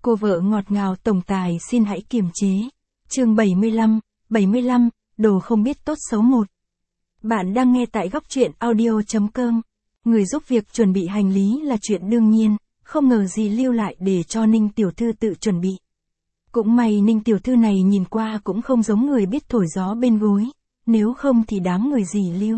Cô vợ ngọt ngào tổng tài xin hãy kiềm chế. Chương 75, đồ không biết tốt xấu một. Bạn đang nghe tại góc truyện audio.com. Người giúp việc chuẩn bị hành lý là chuyện đương nhiên, không ngờ gì lưu lại để cho Ninh tiểu thư tự chuẩn bị. Cũng may Ninh tiểu thư này nhìn qua cũng không giống người biết thổi gió bên gối, nếu không thì đám người gì lưu.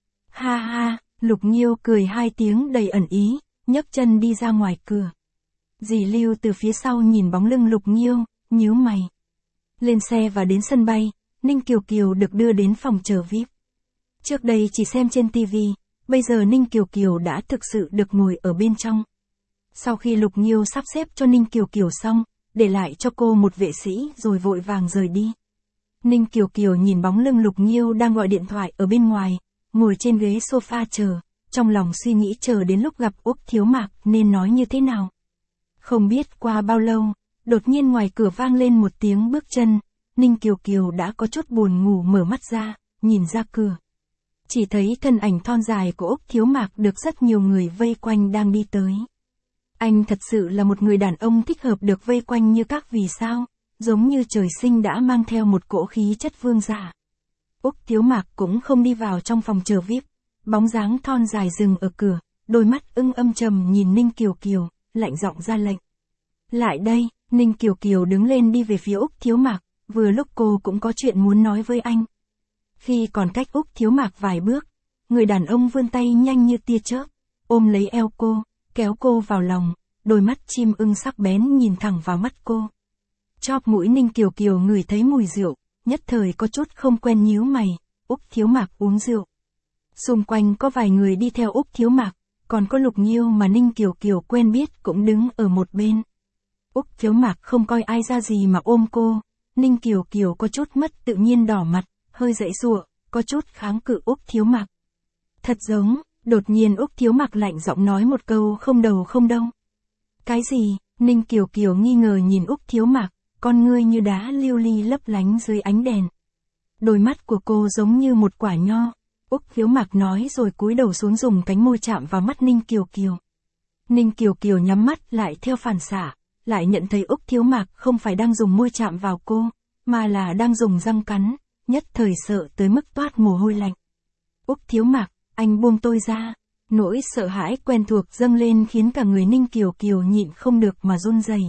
Ha ha, Lục Nghiêu cười hai tiếng đầy ẩn ý, nhấc chân đi ra ngoài cửa. Dì Lưu từ phía sau nhìn bóng lưng Lục Nghiêu, nhíu mày. Lên xe và đến sân bay, Ninh Kiều Kiều được đưa đến phòng chờ VIP. Trước đây chỉ xem trên TV, bây giờ Ninh Kiều Kiều đã thực sự được ngồi ở bên trong. Sau khi Lục Nghiêu sắp xếp cho Ninh Kiều Kiều xong, để lại cho cô một vệ sĩ rồi vội vàng rời đi. Ninh Kiều Kiều nhìn bóng lưng Lục Nghiêu đang gọi điện thoại ở bên ngoài, ngồi trên ghế sofa chờ, trong lòng suy nghĩ chờ đến lúc gặp Úc Thiếu Mạc nên nói như thế nào. Không biết qua bao lâu, đột nhiên ngoài cửa vang lên một tiếng bước chân, Ninh Kiều Kiều đã có chút buồn ngủ mở mắt ra, nhìn ra cửa. Chỉ thấy thân ảnh thon dài của Úc Thiếu Mạc được rất nhiều người vây quanh đang đi tới. Anh thật sự là một người đàn ông thích hợp được vây quanh như các vì sao, giống như trời sinh đã mang theo một cỗ khí chất vương giả. Úc Thiếu Mạc cũng không đi vào trong phòng chờ VIP, bóng dáng thon dài dừng ở cửa, đôi mắt âm trầm nhìn Ninh Kiều Kiều, lạnh giọng ra lệnh. Lại đây, Ninh Kiều Kiều đứng lên đi về phía Úc Thiếu Mạc, vừa lúc cô cũng có chuyện muốn nói với anh. Khi còn cách Úc Thiếu Mạc vài bước, người đàn ông vươn tay nhanh như tia chớp, ôm lấy eo cô, kéo cô vào lòng, đôi mắt chim ưng sắc bén nhìn thẳng vào mắt cô. Chóp mũi Ninh Kiều Kiều ngửi thấy mùi rượu, nhất thời có chút không quen nhíu mày, Úc Thiếu Mạc uống rượu. Xung quanh có vài người đi theo Úc Thiếu Mạc, còn có Lục Nghiêu mà Ninh Kiều Kiều quen biết cũng đứng ở một bên. Úc Thiếu Mạc không coi ai ra gì mà ôm cô, Ninh Kiều Kiều có chút mất tự nhiên đỏ mặt, hơi giãy giụa, có chút kháng cự Úc Thiếu Mạc. Thật giống, đột nhiên Úc Thiếu Mạc lạnh giọng nói một câu không đầu không đuôi. Cái gì? Ninh Kiều Kiều nghi ngờ nhìn Úc Thiếu Mạc, con ngươi như đá lưu ly lấp lánh dưới ánh đèn. Đôi mắt của cô giống như một quả nho. Úc Thiếu Mạc nói rồi cúi đầu xuống dùng cánh môi chạm vào mắt Ninh Kiều Kiều. Ninh Kiều Kiều nhắm mắt lại theo phản xạ, lại nhận thấy Úc Thiếu Mạc không phải đang dùng môi chạm vào cô, mà là đang dùng răng cắn, nhất thời sợ tới mức toát mồ hôi lạnh. Úc Thiếu Mạc, anh buông tôi ra. Nỗi sợ hãi quen thuộc dâng lên khiến cả người Ninh Kiều Kiều nhịn không được mà run rẩy.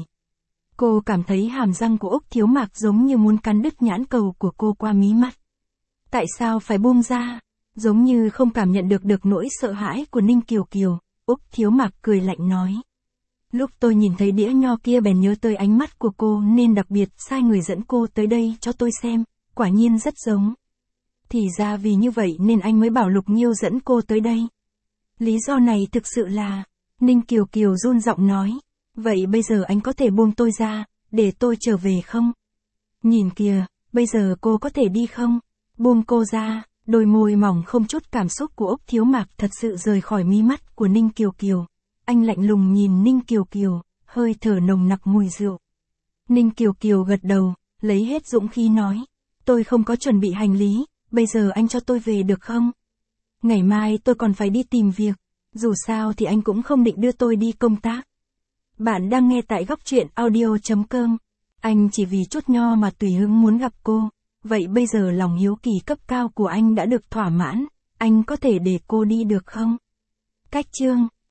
Cô cảm thấy hàm răng của Úc Thiếu Mạc giống như muốn cắn đứt nhãn cầu của cô qua mí mắt. Tại sao phải buông ra? Giống như không cảm nhận được nỗi sợ hãi của Ninh Kiều Kiều, Úc Thiếu Mạc cười lạnh nói. Lúc tôi nhìn thấy đĩa nho kia bèn nhớ tới ánh mắt của cô nên đặc biệt sai người dẫn cô tới đây cho tôi xem, quả nhiên rất giống. Thì ra vì như vậy nên anh mới bảo Lục Nghiêu dẫn cô tới đây. Lý do này thực sự là, Ninh Kiều Kiều run giọng nói, vậy bây giờ anh có thể buông tôi ra, để tôi trở về không? Nhìn kìa, bây giờ cô có thể đi không? Buông cô ra. Đôi môi mỏng không chút cảm xúc của Úc Thiếu Mạc thật sự rời khỏi mí mắt của Ninh Kiều Kiều. Anh lạnh lùng nhìn Ninh Kiều Kiều, hơi thở nồng nặc mùi rượu. Ninh Kiều Kiều gật đầu, lấy hết dũng khí nói. Tôi không có chuẩn bị hành lý, bây giờ anh cho tôi về được không? Ngày mai tôi còn phải đi tìm việc, dù sao thì anh cũng không định đưa tôi đi công tác. Bạn đang nghe tại góc truyện audio.com. Anh chỉ vì chút nho mà tùy hứng muốn gặp cô. Vậy bây giờ lòng hiếu kỳ cấp cao của anh đã được thỏa mãn, anh có thể để cô đi được không? Cách chương